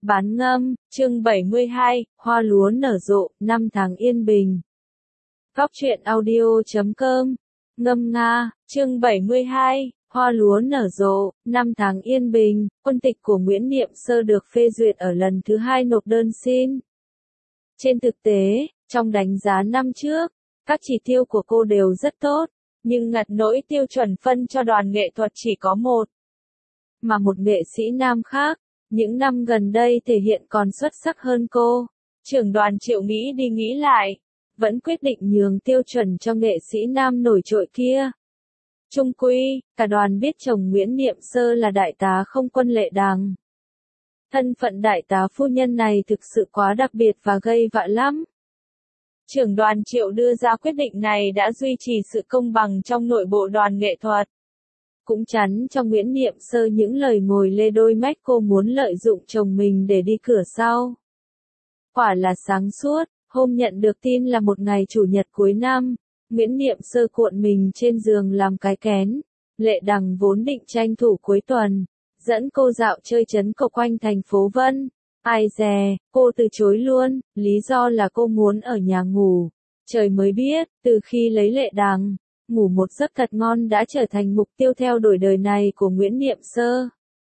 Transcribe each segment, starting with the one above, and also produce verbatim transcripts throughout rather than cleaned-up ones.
Bán ngâm, chương bảy mươi hai, hoa lúa nở rộ, năm tháng yên bình. Góc truyện audio chấm com, ngâm nga, chương bảy mươi hai, hoa lúa nở rộ, năm tháng yên bình, quân tịch của Nguyễn Niệm Sơ được phê duyệt ở lần thứ hai nộp đơn xin. Trên thực tế, trong đánh giá năm trước, các chỉ tiêu của cô đều rất tốt, nhưng ngặt nỗi tiêu chuẩn phân cho đoàn nghệ thuật chỉ có một. Mà một nghệ sĩ nam khác, những năm gần đây thể hiện còn xuất sắc hơn cô. Trưởng đoàn Triệu nghĩ đi nghĩ lại, vẫn quyết định nhường tiêu chuẩn cho nghệ sĩ nam nổi trội kia. Chung quy, cả đoàn biết chồng Nguyễn Niệm Sơ là đại tá không quân Lệ Đằng. Thân phận đại tá phu nhân này thực sự quá đặc biệt và gây vạ lắm. Trưởng đoàn Triệu đưa ra quyết định này đã duy trì sự công bằng trong nội bộ đoàn nghệ thuật. Cũng chắn cho Nguyễn Niệm Sơ những lời ngồi lê đôi mách cô muốn lợi dụng chồng mình để đi cửa sau. Quả là sáng suốt, hôm nhận được tin là một ngày chủ nhật cuối năm, Nguyễn Niệm Sơ cuộn mình trên giường làm cái kén. Lệ Đằng vốn định tranh thủ cuối tuần, dẫn cô dạo chơi trấn cổ quanh thành phố Vân. Ai dè, cô từ chối luôn, lý do là cô muốn ở nhà ngủ. Trời mới biết, từ khi lấy Lệ Đằng, ngủ một giấc thật ngon đã trở thành mục tiêu theo đuổi đời này của Nguyễn Niệm Sơ.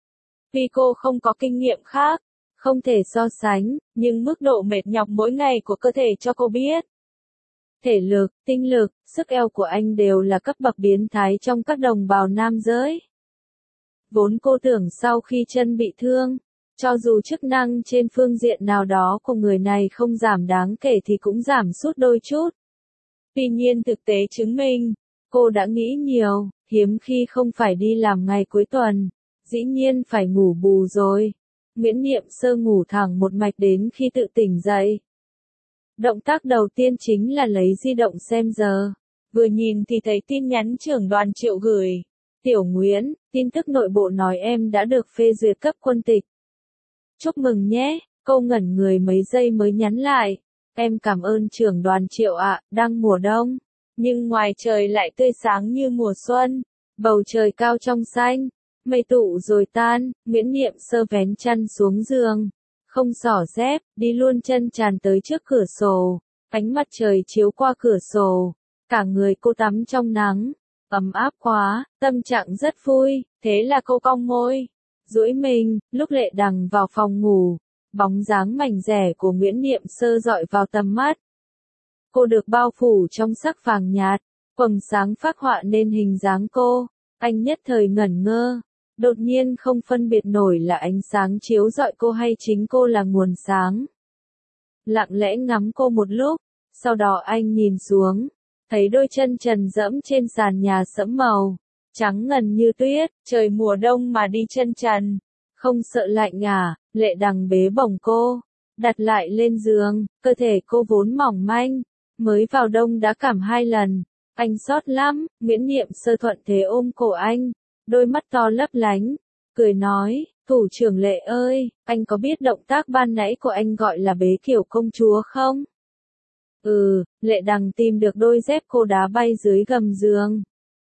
Vì cô không có kinh nghiệm khác, không thể so sánh, nhưng mức độ mệt nhọc mỗi ngày của cơ thể cho cô biết. Thể lực, tinh lực, sức eo của anh đều là cấp bậc biến thái trong các đồng bào nam giới. Vốn cô tưởng sau khi chân bị thương, cho dù chức năng trên phương diện nào đó của người này không giảm đáng kể thì cũng giảm sút đôi chút. Tuy nhiên thực tế chứng minh, cô đã nghĩ nhiều, hiếm khi không phải đi làm ngày cuối tuần, dĩ nhiên phải ngủ bù rồi. Nguyễn Niệm Sơ ngủ thẳng một mạch đến khi tự tỉnh dậy. Động tác đầu tiên chính là lấy di động xem giờ. Vừa nhìn thì thấy tin nhắn trưởng đoàn Triệu gửi. Tiểu Nguyễn, tin tức nội bộ nói em đã được phê duyệt cấp quân tịch. Chúc mừng nhé, cô ngẩn người mấy giây mới nhắn lại. Em cảm ơn trưởng đoàn Triệu ạ, đang mùa đông. Nhưng ngoài trời lại tươi sáng như mùa xuân. Bầu trời cao trong xanh. Mây tụ rồi tan, Nguyễn Niệm Sơ vén chăn xuống giường. Không xỏ dép, đi luôn chân tràn tới trước cửa sổ. Ánh mặt trời chiếu qua cửa sổ. Cả người cô tắm trong nắng. Ấm áp quá, tâm trạng rất vui, thế là cô cong môi. Duỗi mình, lúc Lệ Đằng vào phòng ngủ. Bóng dáng mảnh rẻ của Nguyễn Niệm Sơ dọi vào tầm mắt. Cô được bao phủ trong sắc vàng nhạt, quầng sáng phác họa nên hình dáng cô. Anh nhất thời ngẩn ngơ. Đột nhiên không phân biệt nổi là ánh sáng chiếu rọi cô hay chính cô là nguồn sáng. Lặng lẽ ngắm cô một lúc, sau đó anh nhìn xuống, thấy đôi chân trần dẫm trên sàn nhà sẫm màu, trắng ngần như tuyết, trời mùa đông mà đi chân trần. Không sợ lạnh à, Lệ Đằng bế bổng cô, đặt lại lên giường, cơ thể cô vốn mỏng manh, mới vào đông đã cảm hai lần. Anh xót lắm, Nguyễn Niệm Sơ thuận thế ôm cổ anh. Đôi mắt to lấp lánh, cười nói, thủ trưởng Lệ ơi, anh có biết động tác ban nãy của anh gọi là bế kiểu công chúa không? Ừ, Lệ Đằng tìm được đôi dép cô đá bay dưới gầm giường.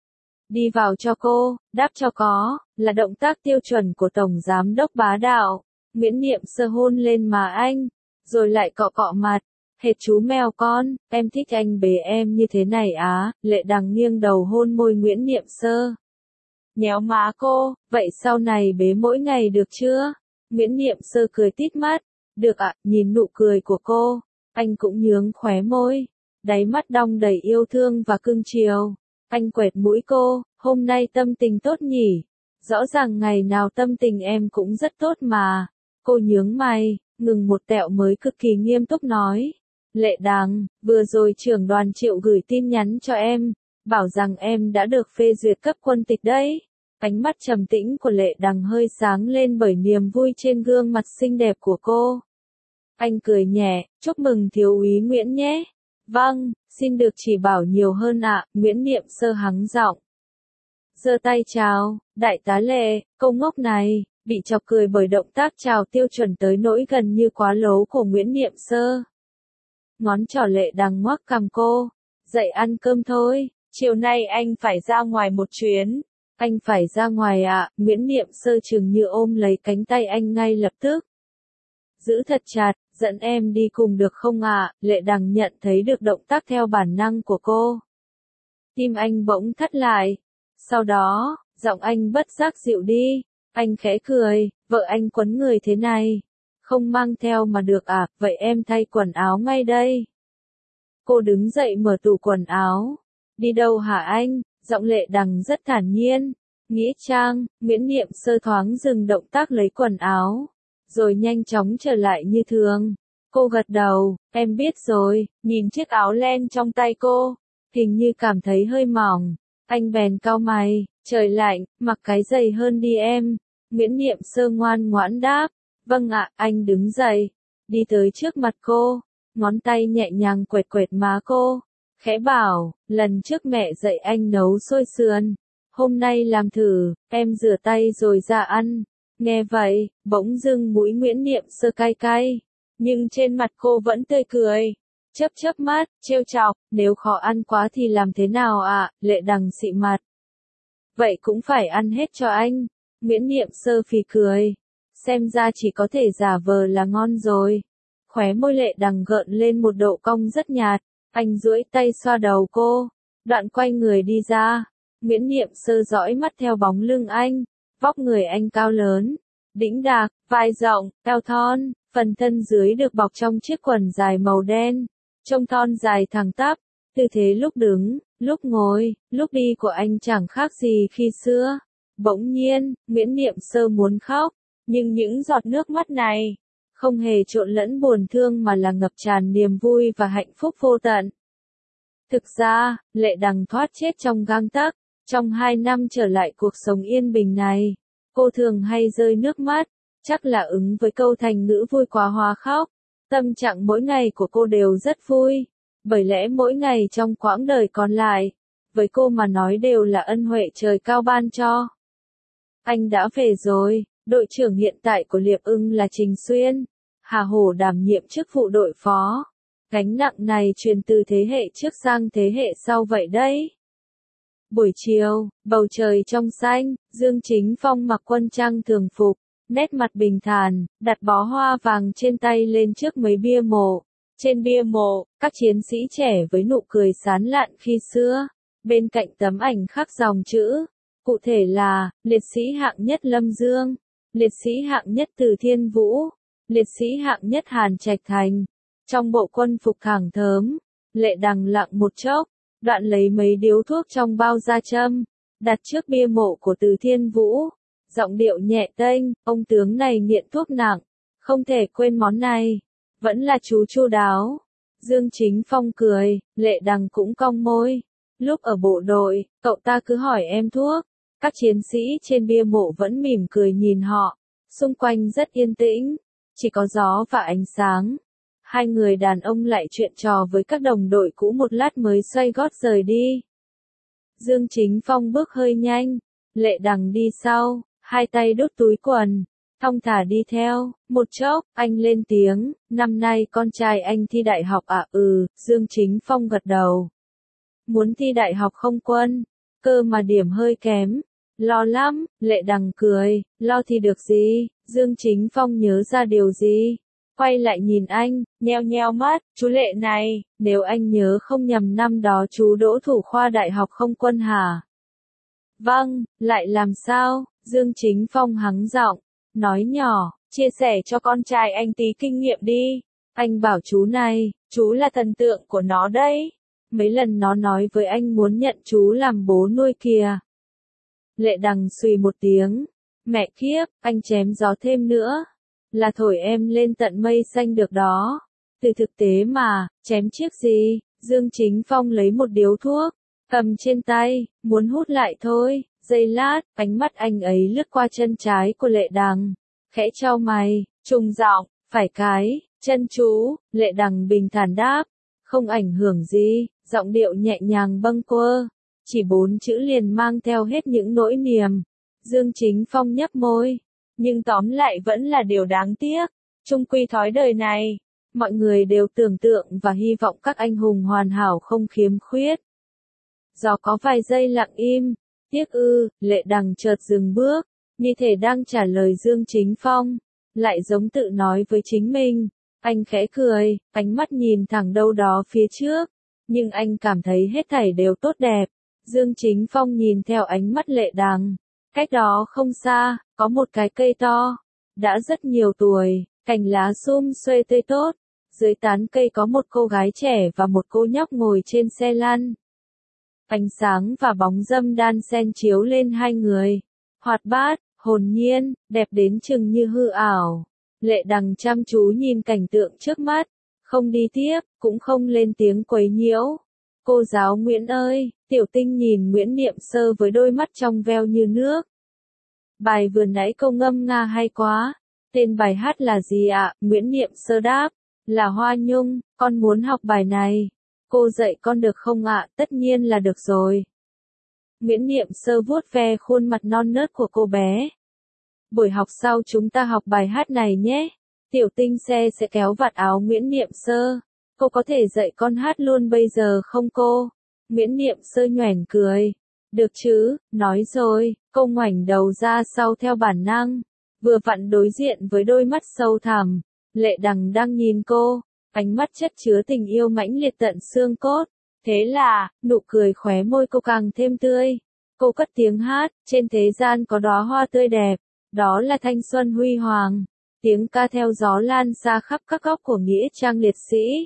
Đi vào cho cô, đáp cho có, là động tác tiêu chuẩn của Tổng Giám đốc bá đạo. Nguyễn Niệm Sơ hôn lên má anh, rồi lại cọ cọ mặt, hệt chú mèo con, em thích anh bế em như thế này á, Lệ Đằng nghiêng đầu hôn môi Nguyễn Niệm Sơ. Nhéo má cô, vậy sau này bế mỗi ngày được chưa? Nguyễn Niệm Sơ cười tít mắt. Được ạ, nhìn nụ cười của cô, anh cũng nhướng khóe môi. Đáy mắt đong đầy yêu thương và cưng chiều. Anh quẹt mũi cô, hôm nay tâm tình tốt nhỉ? Rõ ràng ngày nào tâm tình em cũng rất tốt mà. Cô nhướng mày, ngừng một tẹo mới cực kỳ nghiêm túc nói. Lệ Đằng, vừa rồi trưởng đoàn Triệu gửi tin nhắn cho em, bảo rằng em đã được phê duyệt cấp quân tịch đấy. Ánh mắt trầm tĩnh của Lệ Đằng hơi sáng lên bởi niềm vui trên gương mặt xinh đẹp của cô. Anh cười nhẹ, chúc mừng thiếu úy Nguyễn nhé. Vâng, xin được chỉ bảo nhiều hơn ạ, Nguyễn Niệm Sơ hắng giọng. Giơ tay chào, đại tá Lệ, câu ngốc này, bị chọc cười bởi động tác chào tiêu chuẩn tới nỗi gần như quá lố của Nguyễn Niệm Sơ. Ngón trỏ Lệ Đằng ngoắc cằm cô, dậy ăn cơm thôi, chiều nay anh phải ra ngoài một chuyến. Anh phải ra ngoài ạ, à, Nguyễn Niệm Sơ chừng như ôm lấy cánh tay anh ngay lập tức. giữ thật chặt, dẫn em đi cùng được không ạ? Lệ Đằng nhận thấy được động tác theo bản năng của cô. Tim anh bỗng thắt lại. Sau đó, giọng anh bất giác dịu đi. Anh khẽ cười, vợ anh quấn người thế này. Không mang theo mà được à, vậy em thay quần áo ngay đây. Cô đứng dậy mở tủ quần áo. Đi đâu hả anh? Giọng Lệ Đằng rất thản nhiên. Nghĩa trang, Nguyễn Niệm Sơ thoáng dừng động tác lấy quần áo. Rồi nhanh chóng trở lại như thường. Cô gật đầu, em biết rồi, nhìn chiếc áo len trong tay cô. Hình như cảm thấy hơi mỏng. Anh bèn cau mày, trời lạnh, mặc cái dày hơn đi em. Nguyễn Niệm Sơ ngoan ngoãn đáp. Vâng ạ, anh đứng dậy. Đi tới trước mặt cô. Ngón tay nhẹ nhàng quệt quệt má cô. Khẽ bảo, lần trước mẹ dạy anh nấu xôi sườn. Hôm nay làm thử, em rửa tay rồi ra ăn. Nghe vậy, bỗng dưng mũi Nguyễn Niệm Sơ cay cay. Nhưng trên mặt cô vẫn tươi cười. Chớp chớp mắt, trêu chọc, nếu khó ăn quá thì làm thế nào ạ? À? Lệ Đằng xị mặt. Vậy cũng phải ăn hết cho anh. Nguyễn Niệm Sơ phì cười. Xem ra chỉ có thể giả vờ là ngon rồi. Khóe môi Lệ Đằng gợn lên một độ cong rất nhạt. Anh duỗi tay xoa đầu cô. Đoạn quay người đi ra. Nguyễn Niệm Sơ dõi mắt theo bóng lưng anh. Vóc người anh cao lớn, đĩnh đạc, vai rộng, eo thon, phần thân dưới được bọc trong chiếc quần dài màu đen. Trông thon dài thẳng tắp, tư thế lúc đứng, lúc ngồi, lúc đi của anh chẳng khác gì khi xưa. Bỗng nhiên, Nguyễn Niệm Sơ muốn khóc, nhưng những giọt nước mắt này không hề trộn lẫn buồn thương mà là ngập tràn niềm vui và hạnh phúc vô tận. Thực ra, Lệ Đằng thoát chết trong gang tấc. Trong hai năm trở lại cuộc sống yên bình này, cô thường hay rơi nước mắt, chắc là ứng với câu thành ngữ vui quá hóa khóc. Tâm trạng mỗi ngày của cô đều rất vui, bởi lẽ mỗi ngày trong quãng đời còn lại, với cô mà nói đều là ân huệ trời cao ban cho. Anh đã về rồi, đội trưởng hiện tại của Liệp Ưng là Trình Xuyên, Hà Hổ đảm nhiệm chức vụ đội phó. Gánh nặng này truyền từ thế hệ trước sang thế hệ sau vậy đấy. Buổi chiều, bầu trời trong xanh, Dương Chính Phong mặc quân trang thường phục, nét mặt bình thản, đặt bó hoa vàng trên tay lên trước mấy bia mộ. Trên bia mộ, các chiến sĩ trẻ với nụ cười sán lạn khi xưa, bên cạnh tấm ảnh khắc dòng chữ, cụ thể là, liệt sĩ hạng nhất Lâm Dương, liệt sĩ hạng nhất Từ Thiên Vũ, liệt sĩ hạng nhất Hàn Trạch Thành. Trong bộ quân phục thẳng thớm, Lệ Đằng lặng một chốc. Đoạn lấy mấy điếu thuốc trong bao ra châm, đặt trước bia mộ của Từ Thiên Vũ, giọng điệu nhẹ tênh, ông tướng này nghiện thuốc nặng, không thể quên món này, vẫn là chú chu đáo. Dương Chính Phong cười, Lệ Đằng cũng cong môi, lúc ở bộ đội, cậu ta cứ hỏi em thuốc, các chiến sĩ trên bia mộ vẫn mỉm cười nhìn họ, xung quanh rất yên tĩnh, chỉ có gió và ánh sáng. Hai người đàn ông lại chuyện trò với các đồng đội cũ một lát mới xoay gót rời đi. Dương Chính Phong bước hơi nhanh, Lệ Đằng đi sau, hai tay đút túi quần, thong thả đi theo. Một chốc, anh lên tiếng, năm nay con trai anh thi đại học à? Ừ, Dương Chính Phong gật đầu. Muốn thi đại học không Quân? Cơ mà điểm hơi kém. Lo lắm, Lệ Đằng cười, lo thì được gì? Dương Chính Phong nhớ ra điều gì? Quay lại nhìn anh, nheo nheo mắt, chú Lệ này, nếu anh nhớ không nhầm năm đó chú đỗ thủ khoa đại học không Quân hả? Vâng, lại làm sao? Dương Chính Phong hắng giọng, nói nhỏ, chia sẻ cho con trai anh tí kinh nghiệm đi. Anh bảo chú này, chú là thần tượng của nó đấy. Mấy lần nó nói với anh muốn nhận chú làm bố nuôi kìa. Lệ Đằng xùy một tiếng, mẹ kiếp, anh chém gió thêm nữa. Là thổi em lên tận mây xanh được đó. Từ thực tế mà, chém chiếc gì? Dương Chính Phong lấy một điếu thuốc, cầm trên tay, muốn hút lại thôi. Giây lát, ánh mắt anh ấy lướt qua chân trái của Lệ Đằng, khẽ chau mày, trùng giọng, phải cái, chân chú. Lệ Đằng bình thản đáp, không ảnh hưởng gì, giọng điệu nhẹ nhàng bâng quơ, chỉ bốn chữ liền mang theo hết những nỗi niềm. Dương Chính Phong nhấp môi, nhưng tóm lại vẫn là điều đáng tiếc, chung quy thói đời này, mọi người đều tưởng tượng và hy vọng các anh hùng hoàn hảo không khiếm khuyết. Do có vài giây lặng im, tiếc ư, Lệ Đằng chợt dừng bước, như thể đang trả lời Dương Chính Phong. lại giống tự nói với chính mình. Anh khẽ cười, ánh mắt nhìn thẳng đâu đó phía trước, nhưng anh cảm thấy hết thảy đều tốt đẹp. Dương Chính Phong nhìn theo ánh mắt Lệ Đằng, cách đó không xa, có một cái cây to, đã rất nhiều tuổi, cành lá sum xuê tươi tốt, dưới tán cây có một cô gái trẻ và một cô nhóc ngồi trên xe lăn. Ánh sáng và bóng râm đan xen chiếu lên hai người, hoạt bát, hồn nhiên, đẹp đến chừng như hư ảo. Lệ Đằng chăm chú nhìn cảnh tượng trước mắt, không đi tiếp, cũng không lên tiếng quấy nhiễu. Cô giáo Nguyễn ơi, Tiểu Tinh nhìn Nguyễn Niệm Sơ với đôi mắt trong veo như nước. Bài vừa nãy cô ngâm nga hay quá. Tên bài hát là gì ạ? Nguyễn Niệm Sơ đáp, là Hoa Nhung, con muốn học bài này. Cô dạy con được không ạ? Tất nhiên là được rồi. Nguyễn Niệm Sơ vuốt ve khuôn mặt non nớt của cô bé. Buổi học sau chúng ta học bài hát này nhé. Tiểu Tinh xe sẽ kéo vạt áo Nguyễn Niệm Sơ. Cô có thể dạy con hát luôn bây giờ không cô? Nguyễn Niệm Sơ nhoẻn cười. Được chứ, nói rồi, cô ngoảnh đầu ra sau theo bản năng. Vừa vặn đối diện với đôi mắt sâu thẳm. Lệ Đằng đang nhìn cô, ánh mắt chất chứa tình yêu mãnh liệt tận xương cốt. Thế là, nụ cười khóe môi cô càng thêm tươi. Cô cất tiếng hát, trên thế gian có đóa hoa tươi đẹp. Đó là thanh xuân huy hoàng. Tiếng ca theo gió lan xa khắp các góc của nghĩa trang liệt sĩ.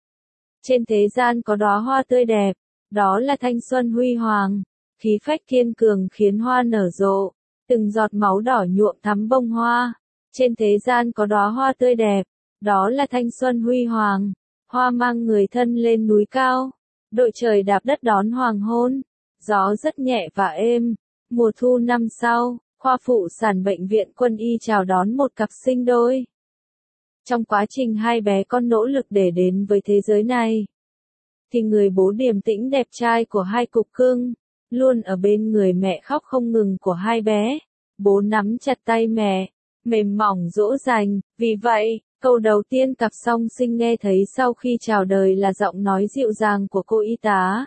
Trên thế gian có đóa hoa tươi đẹp. Đó là thanh xuân huy hoàng. Khí phách kiên cường khiến hoa nở rộ. Từng giọt máu đỏ nhuộm thắm bông hoa. Trên thế gian có đóa hoa tươi đẹp. Đó là thanh xuân huy hoàng. Hoa mang người thân lên núi cao. Đội trời đạp đất đón hoàng hôn. Gió rất nhẹ và êm. Mùa thu năm sau, khoa phụ sản bệnh viện Quân y chào đón một cặp sinh đôi. Trong quá trình hai bé con nỗ lực để đến với thế giới này, thì người bố điềm tĩnh đẹp trai của hai cục cưng, luôn ở bên người mẹ khóc không ngừng của hai bé. Bố nắm chặt tay mẹ, mềm mỏng dỗ dành, vì vậy, câu đầu tiên cặp song sinh nghe thấy sau khi chào đời là giọng nói dịu dàng của cô y tá.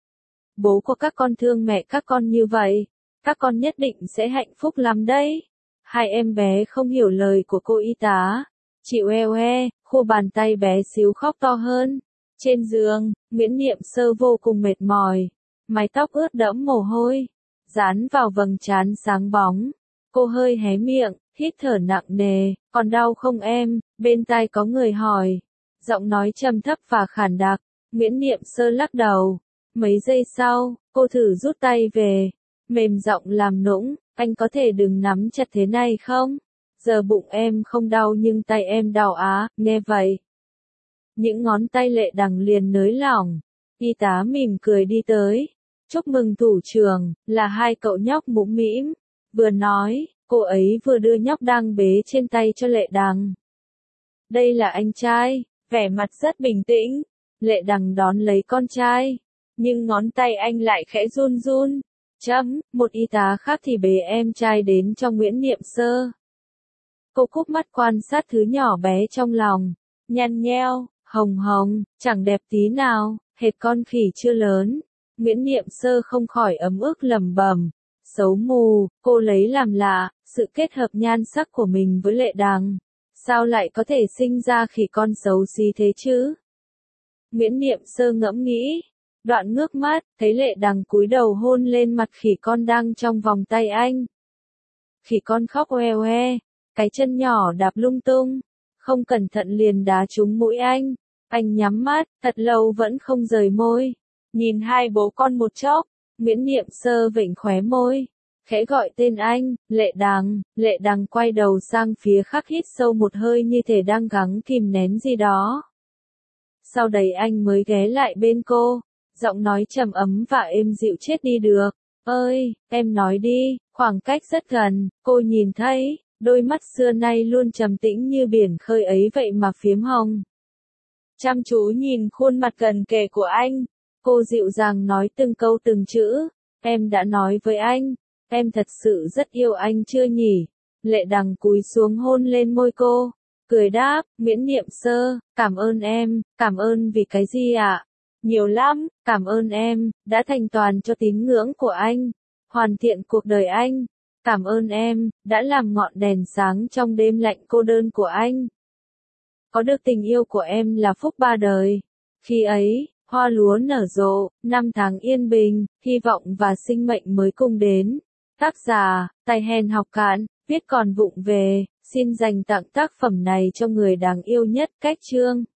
Bố của các con thương mẹ các con như vậy, các con nhất định sẽ hạnh phúc lắm đấy. Hai em bé không hiểu lời của cô y tá, chịu eo e, khu bàn tay bé xíu khóc to hơn. Trên giường, Nguyễn Niệm Sơ vô cùng mệt mỏi, mái tóc ướt đẫm mồ hôi, dán vào vầng trán sáng bóng. Cô hơi hé miệng, hít thở nặng nề, còn đau không em? Bên tai có người hỏi, giọng nói trầm thấp và khàn đặc. Nguyễn Niệm Sơ lắc đầu. Mấy giây sau, cô thử rút tay về, mềm giọng làm nũng, anh có thể đừng nắm chặt thế này không? Giờ bụng em không đau nhưng tay em đau á. Nghe vậy, những ngón tay Lệ Đằng liền nới lỏng. Y tá mỉm cười đi tới. Chúc mừng thủ trưởng, là hai cậu nhóc mũm mĩm. Vừa nói, cô ấy vừa đưa nhóc đang bế trên tay cho Lệ Đằng. Đây là anh trai, vẻ mặt rất bình tĩnh. Lệ Đằng đón lấy con trai, nhưng ngón tay anh lại khẽ run run. Chấm, một y tá khác thì bế em trai đến cho Nguyễn Niệm Sơ. Cô cúp mắt quan sát thứ nhỏ bé trong lòng, nhăn nheo, hồng hồng, chẳng đẹp tí nào, hệt con khỉ chưa lớn. Nguyễn Niệm Sơ không khỏi ấm ức lẩm bẩm, xấu mù, cô lấy làm lạ, sự kết hợp nhan sắc của mình với Lệ Đằng, sao lại có thể sinh ra khỉ con xấu xí thế chứ? Nguyễn Niệm Sơ ngẫm nghĩ, đoạn ngước mắt, thấy Lệ Đằng cúi đầu hôn lên mặt khỉ con đang trong vòng tay anh. Khỉ con khóc oe oe, cái chân nhỏ đạp lung tung, không cẩn thận liền đá trúng mũi anh. Anh nhắm mắt, thật lâu vẫn không rời môi. Nhìn hai bố con một chốc, Nguyễn Niệm Sơ vểnh khóe môi, khẽ gọi tên anh, Lệ Đằng. Lệ Đằng quay đầu sang phía khác hít sâu một hơi như thể đang gắng kìm nén gì đó. Sau đấy anh mới ghé lại bên cô, giọng nói trầm ấm và êm dịu chết đi được. Ơi, em nói đi, khoảng cách rất gần, cô nhìn thấy, đôi mắt xưa nay luôn trầm tĩnh như biển khơi ấy vậy mà phiếm hồng. Chăm chú nhìn khuôn mặt gần kề của anh, cô dịu dàng nói từng câu từng chữ. Em đã nói với anh, em thật sự rất yêu anh chưa nhỉ? Lệ Đằng cúi xuống hôn lên môi cô, cười đáp, Nguyễn Niệm Sơ, cảm ơn em. Cảm ơn vì cái gì ạ? Nhiều lắm, cảm ơn em, đã thành toàn cho tín ngưỡng của anh, hoàn thiện cuộc đời anh. Cảm ơn em, đã làm ngọn đèn sáng trong đêm lạnh cô đơn của anh. Có được tình yêu của em là phúc ba đời. Khi ấy, hoa lúa nở rộ, năm tháng yên bình, hy vọng và sinh mệnh mới cùng đến. Tác giả, Tài Hèn Học Cạn, viết còn vụng về, xin dành tặng tác phẩm này cho người đáng yêu nhất. Cách chương